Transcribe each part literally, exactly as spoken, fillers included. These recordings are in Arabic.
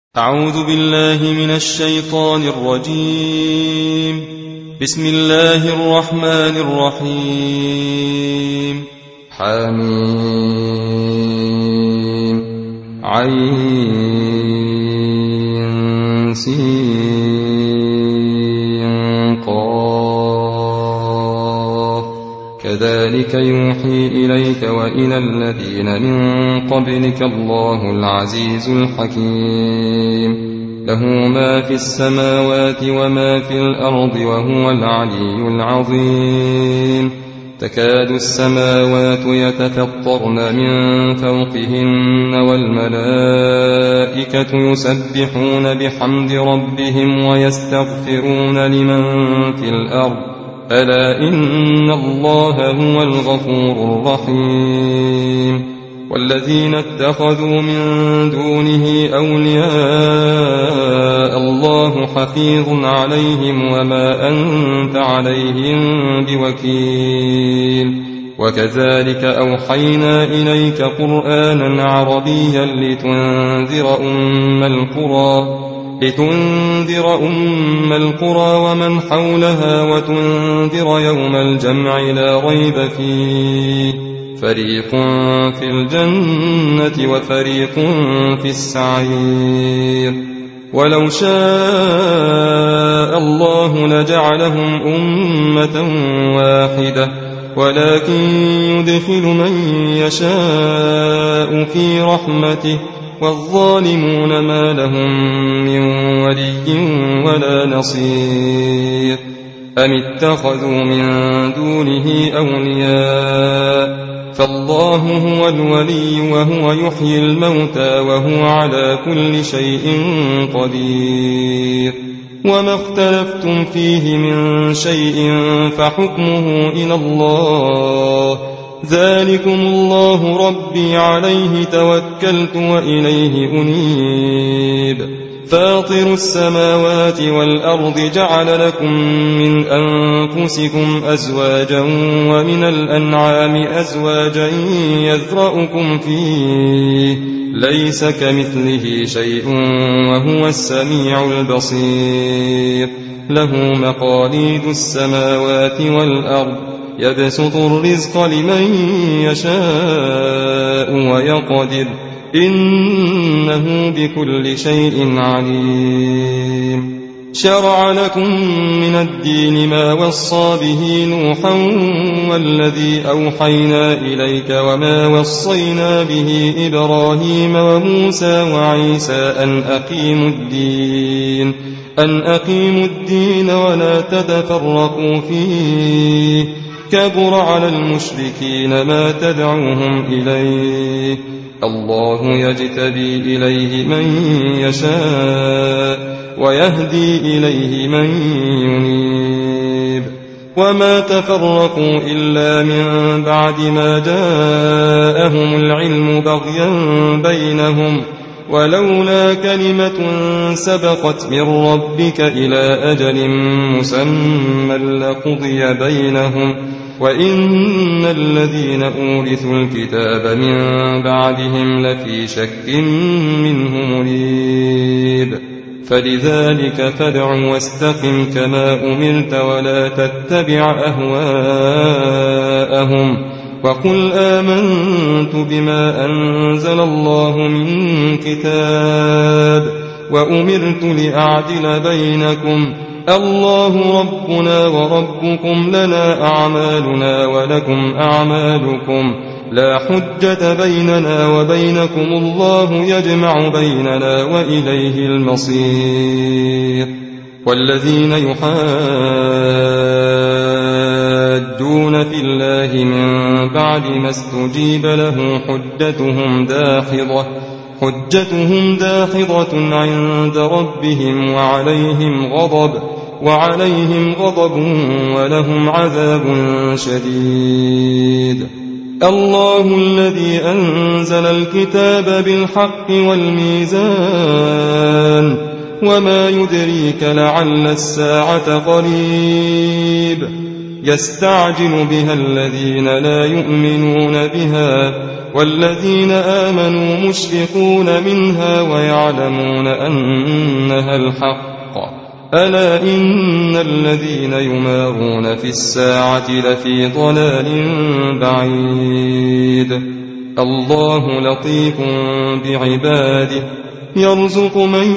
أعوذ بالله من الشيطان الرجيم. بسم الله الرحمن الرحيم. حميم عين سين قاف كذلك يوحي إليك وإلى الذين من قبلك الله العزيز الحكيم له ما في السماوات وما في الأرض وهو العلي العظيم تكاد السماوات يتفطرن من فوقهن والملائكة يسبحون بحمد ربهم ويستغفرون لمن في الأرض ألا إن الله هو الغفور الرحيم والذين اتخذوا من دونه أولياء الله حفيظ عليهم وما أنت عليهم بوكيل وكذلك أوحينا إليك قرآنا عربيا لتنذر أم القرى لتنذر أم القرى ومن حولها وتنذر يوم الجمع لا ريب فيه فريق في الجنة وفريق في السعير ولو شاء الله لجعلهم أمة واحدة ولكن يدخل من يشاء في رحمته والظالمون ما لهم من ولي ولا نصير أم اتخذوا من دونه أولياء فالله هو الولي وهو يحيي الموتى وهو على كل شيء قدير وما اختلفتم فيه من شيء فحكمه إلى الله ذلكم الله ربي عليه توكلت وإليه أنيب فاطر السماوات والأرض جعل لكم من أنفسكم أزواجا ومن الأنعام أزواجا يذرأكم فيه ليس كمثله شيء وهو السميع البصير له مقاليد السماوات والأرض يبسط الرزق لمن يشاء ويقدر إنه بكل شيء عليم شرع لكم من الدين ما وصى به نوحا والذي أوحينا إليك وما وصينا به إبراهيم وموسى وعيسى أن أقيموا الدين أن أقيموا الدين ولا تتفرقوا فيه كبر على المشركين ما تدعوهم إليه الله يجتبي إليه من يشاء ويهدي إليه من ينيب وما تفرقوا إلا من بعد ما جاءهم العلم بغيا بينهم ولولا كلمة سبقت من ربك إلى أجل مسمى لقضي بينهم وإن الذين أورثوا الكتاب من بعدهم لفي شك منه مريب فلذلك فادع واستقم كما أمرت ولا تتبع أهواءهم وقل آمنت بما أنزل الله من كتاب وأمرت لأعدل بينكم الله ربنا وربكم لنا أعمالنا ولكم أعمالكم لا حجة بيننا وبينكم الله يجمع بيننا وإليه المصير والذين يحادون في الله من بعد ما استجيب له حجتهم داحضة حجتهم داحضة عند ربهم وعليهم غضب وعليهم غضب ولهم عذاب شديد الله الذي أنزل الكتاب بالحق والميزان وما يدريك لعل الساعة قريب يستعجل بها الذين لا يؤمنون بها، والذين آمنوا مشفقون منها ويعلمون أنها الحق. ألا إن الذين يمارون في الساعة لفي ضلال بعيد. الله لطيف بعباده يرزق من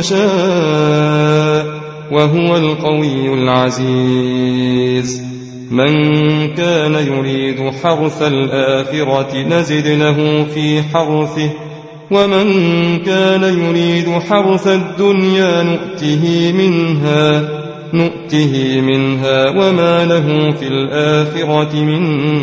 يشاء وهو القوي العزيز. من كان يريد حرث الآخرة نزد له في حرثه، ومن كان يريد حرث الدنيا نؤته منها نؤته منها وما له في الآخرة من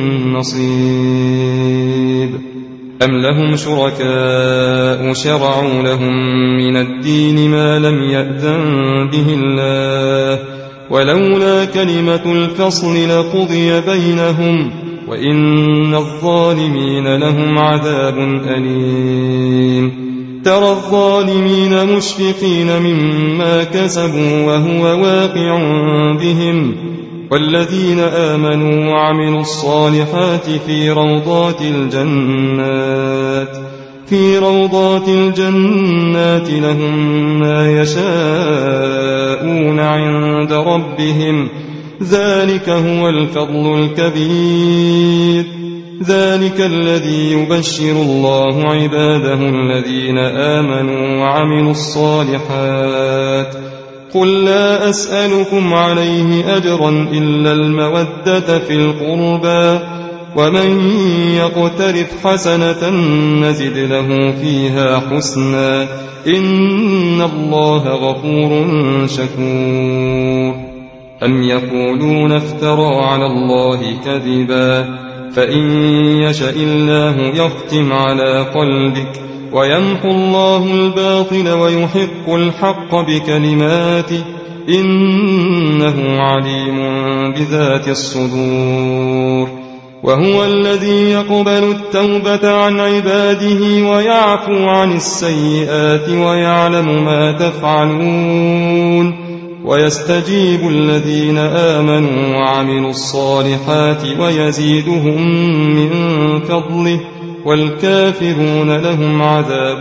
نصيب. أم لهم شركاء شرعوا لهم من الدين ما لم يأذن به الله، ولولا كلمة الفصل لقضي بينهم، وإن الظالمين لهم عذاب أليم. ترى الظالمين مشفقين مما كسبوا وهو واقع بهم، والذين آمنوا وعملوا الصالحات في روضات الجنات في روضات الجنات لهم ما يشاءون عند ربهم، ذلك هو الفضل الكبير. ذلك الذي يبشر الله عباده الذين آمنوا وعملوا الصالحات. قل لا أسألكم عليه أجرا إلا المودة في القربى، ومن يقترف حسنة نزد له فيها حسنا، إن الله غفور شكور. أم يقولون افترى على الله كذبا، فإن يشأ الله يختم على قلبك، ويمحو الله الباطل ويحق الحق بكلماته، إنه عليم بذات الصدور. وهو الذي يقبل التوبة عن عباده ويعفو عن السيئات ويعلم ما تفعلون، ويستجيب الذين آمنوا وعملوا الصالحات ويزيدهم من فضله، والكافرون لهم عذاب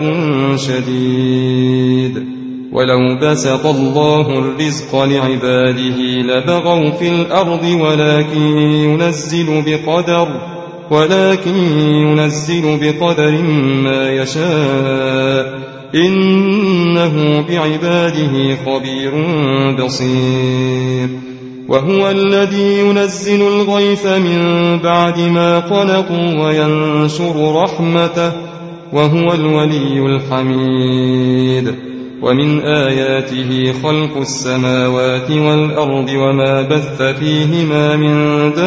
شديد. ولو بسط الله الرزق لعباده لبغوا في الأرض، ولكن ينزل بقدر ولكن ينزل بقدر ما يشاء، إنه بعباده خبير بصير. وهو الذي ينزل الغيث من بعد ما قنطوا وينشر رحمته، وهو الولي الحميد. ومن آياته خلق السماوات والأرض وما بث فيهما من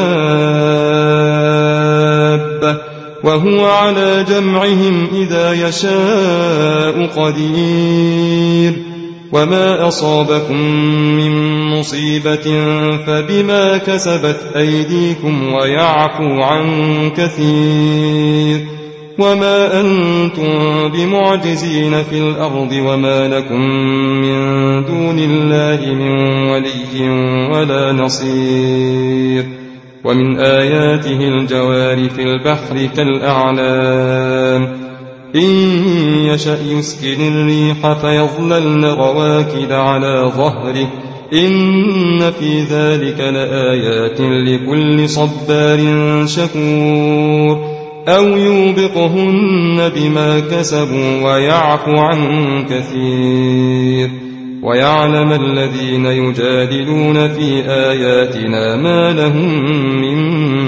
دابة، وهو على جمعهم إذا يشاء قدير. وما أصابكم من مصيبة فبما كسبت أيديكم ويعفو عن كثير، وما أنتم بمعجزين في الأرض، وما لكم من دون الله من ولي ولا نصير. ومن آياته الجوار في البحر كالأعلام، إن يشأ يسكن الريح فيظللن رواكد على ظهره، إن في ذلك لآيات لكل صبار شكور. أو يوبقهن بما كسبوا ويعفو عن كثير، ويعلم الذين يجادلون في آياتنا ما لهم من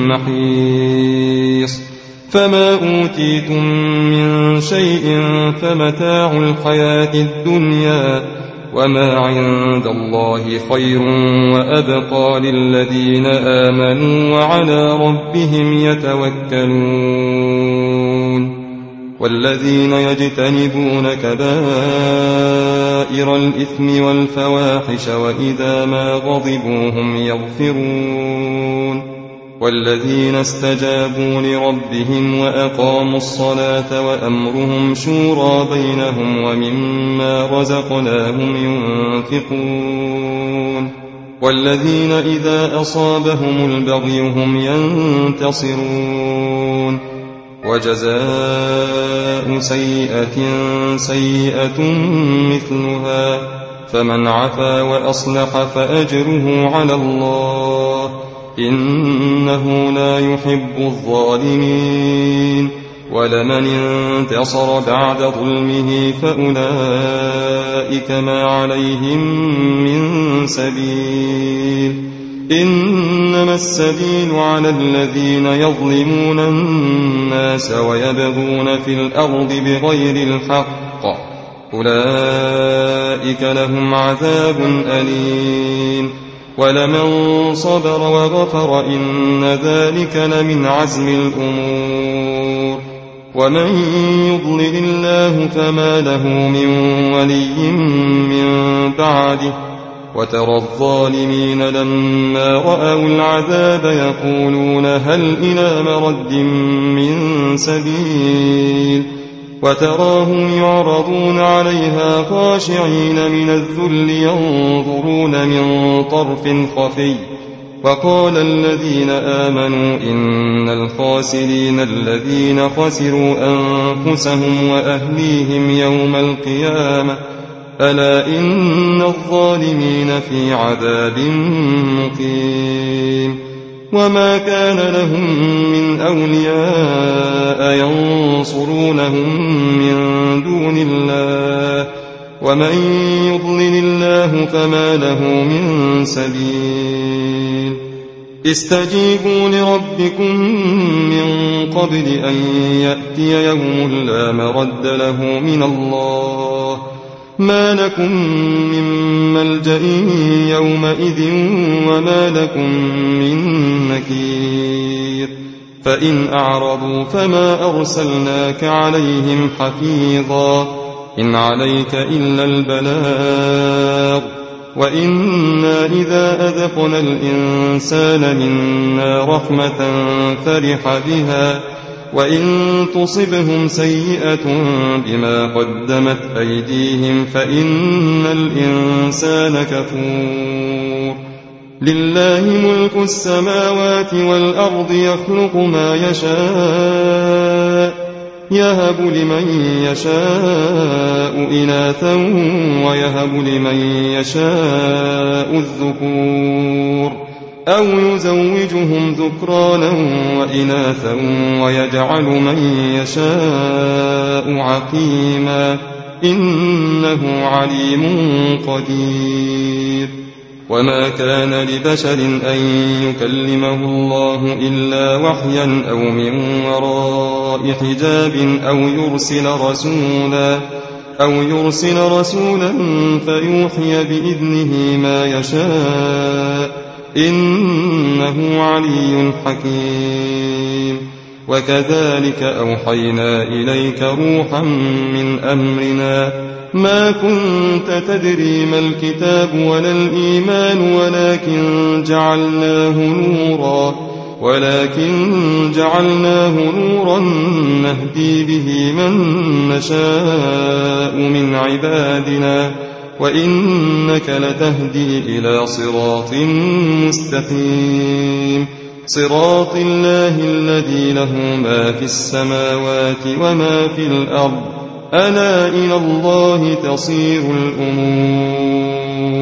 محيص. فما أوتيتم من شيء فمتاع الحياة الدنيا، وما عند الله خير وأبقى للذين آمنوا وعلى ربهم يتوكلون. والذين يجتنبون كبائر الإثم والفواحش وإذا ما غضبوا هم يغفرون. والذين استجابوا لربهم وأقاموا الصلاة وأمرهم شورى بينهم ومما رزقناهم ينفقون. والذين إذا أصابهم البغي هم ينتصرون وجزاء سيئة سيئة مثلها فمن عفا وأصلح فأجره على الله إنه لا يحب الظالمين ولمن انتصر بعد ظلمه فأولئك ما عليهم من سبيل إنما السبيل على الذين يظلمون الناس ويبغون في الأرض بغير الحق أولئك لهم عذاب أليم ولمن صبر وغفر إن ذلك لمن عزم الأمور ومن يضلل الله فما له من ولي من بعده وترى الظالمين لما رأوا العذاب يقولون هل إلى مرد من سبيل وتراهم يعرضون عليها خاشعين من الذل ينظرون من طرف خفي وقال الذين آمنوا إن الخاسرين الذين خسروا أنفسهم وأهليهم يوم القيامة ألا إن الظالمين في عذاب مقيم وما كان لهم من أولياء ينصرونهم من دون الله ومن يضلل الله فما له من سبيل استجيبوا لربكم من قبل أن يأتي يوم لا مرد له من الله ما لكم من ملجأ يومئذ وما لكم من نكير فإن أعرضوا فما أرسلناك عليهم حفيظا إن عليك إلا البلاغ وإنا إذا أذقنا الإنسان منا رحمة فرح بها وإن تصبهم سيئة بما قدمت أيديهم فإن الإنسان كفور لله ملك السماوات والأرض يخلق ما يشاء يهب لمن يشاء إناثا ويهب لمن يشاء الذكور أو يزوجهم ذكرانا وإناثا ويجعل من يشاء عقيما إنه عليم قدير وما كان لبشر أن يكلمه الله إلا وحيا أو من وراء حجاب أو يرسل رسولا أو يرسل رسولا فيوحي بإذنه ما يشاء إنه علي حكيم وكذلك أوحينا إليك روحا من أمرنا ما كنت تدري ما الكتاب ولا الإيمان ولكن جعلناه نورا ولكن جعلناه نورا نهدي به من نشاء من عبادنا وإنك لتهدي إلى صراط مستقيم صراط الله الذي له ما في السماوات وما في الأرض ألا إلى الله تصير الأمور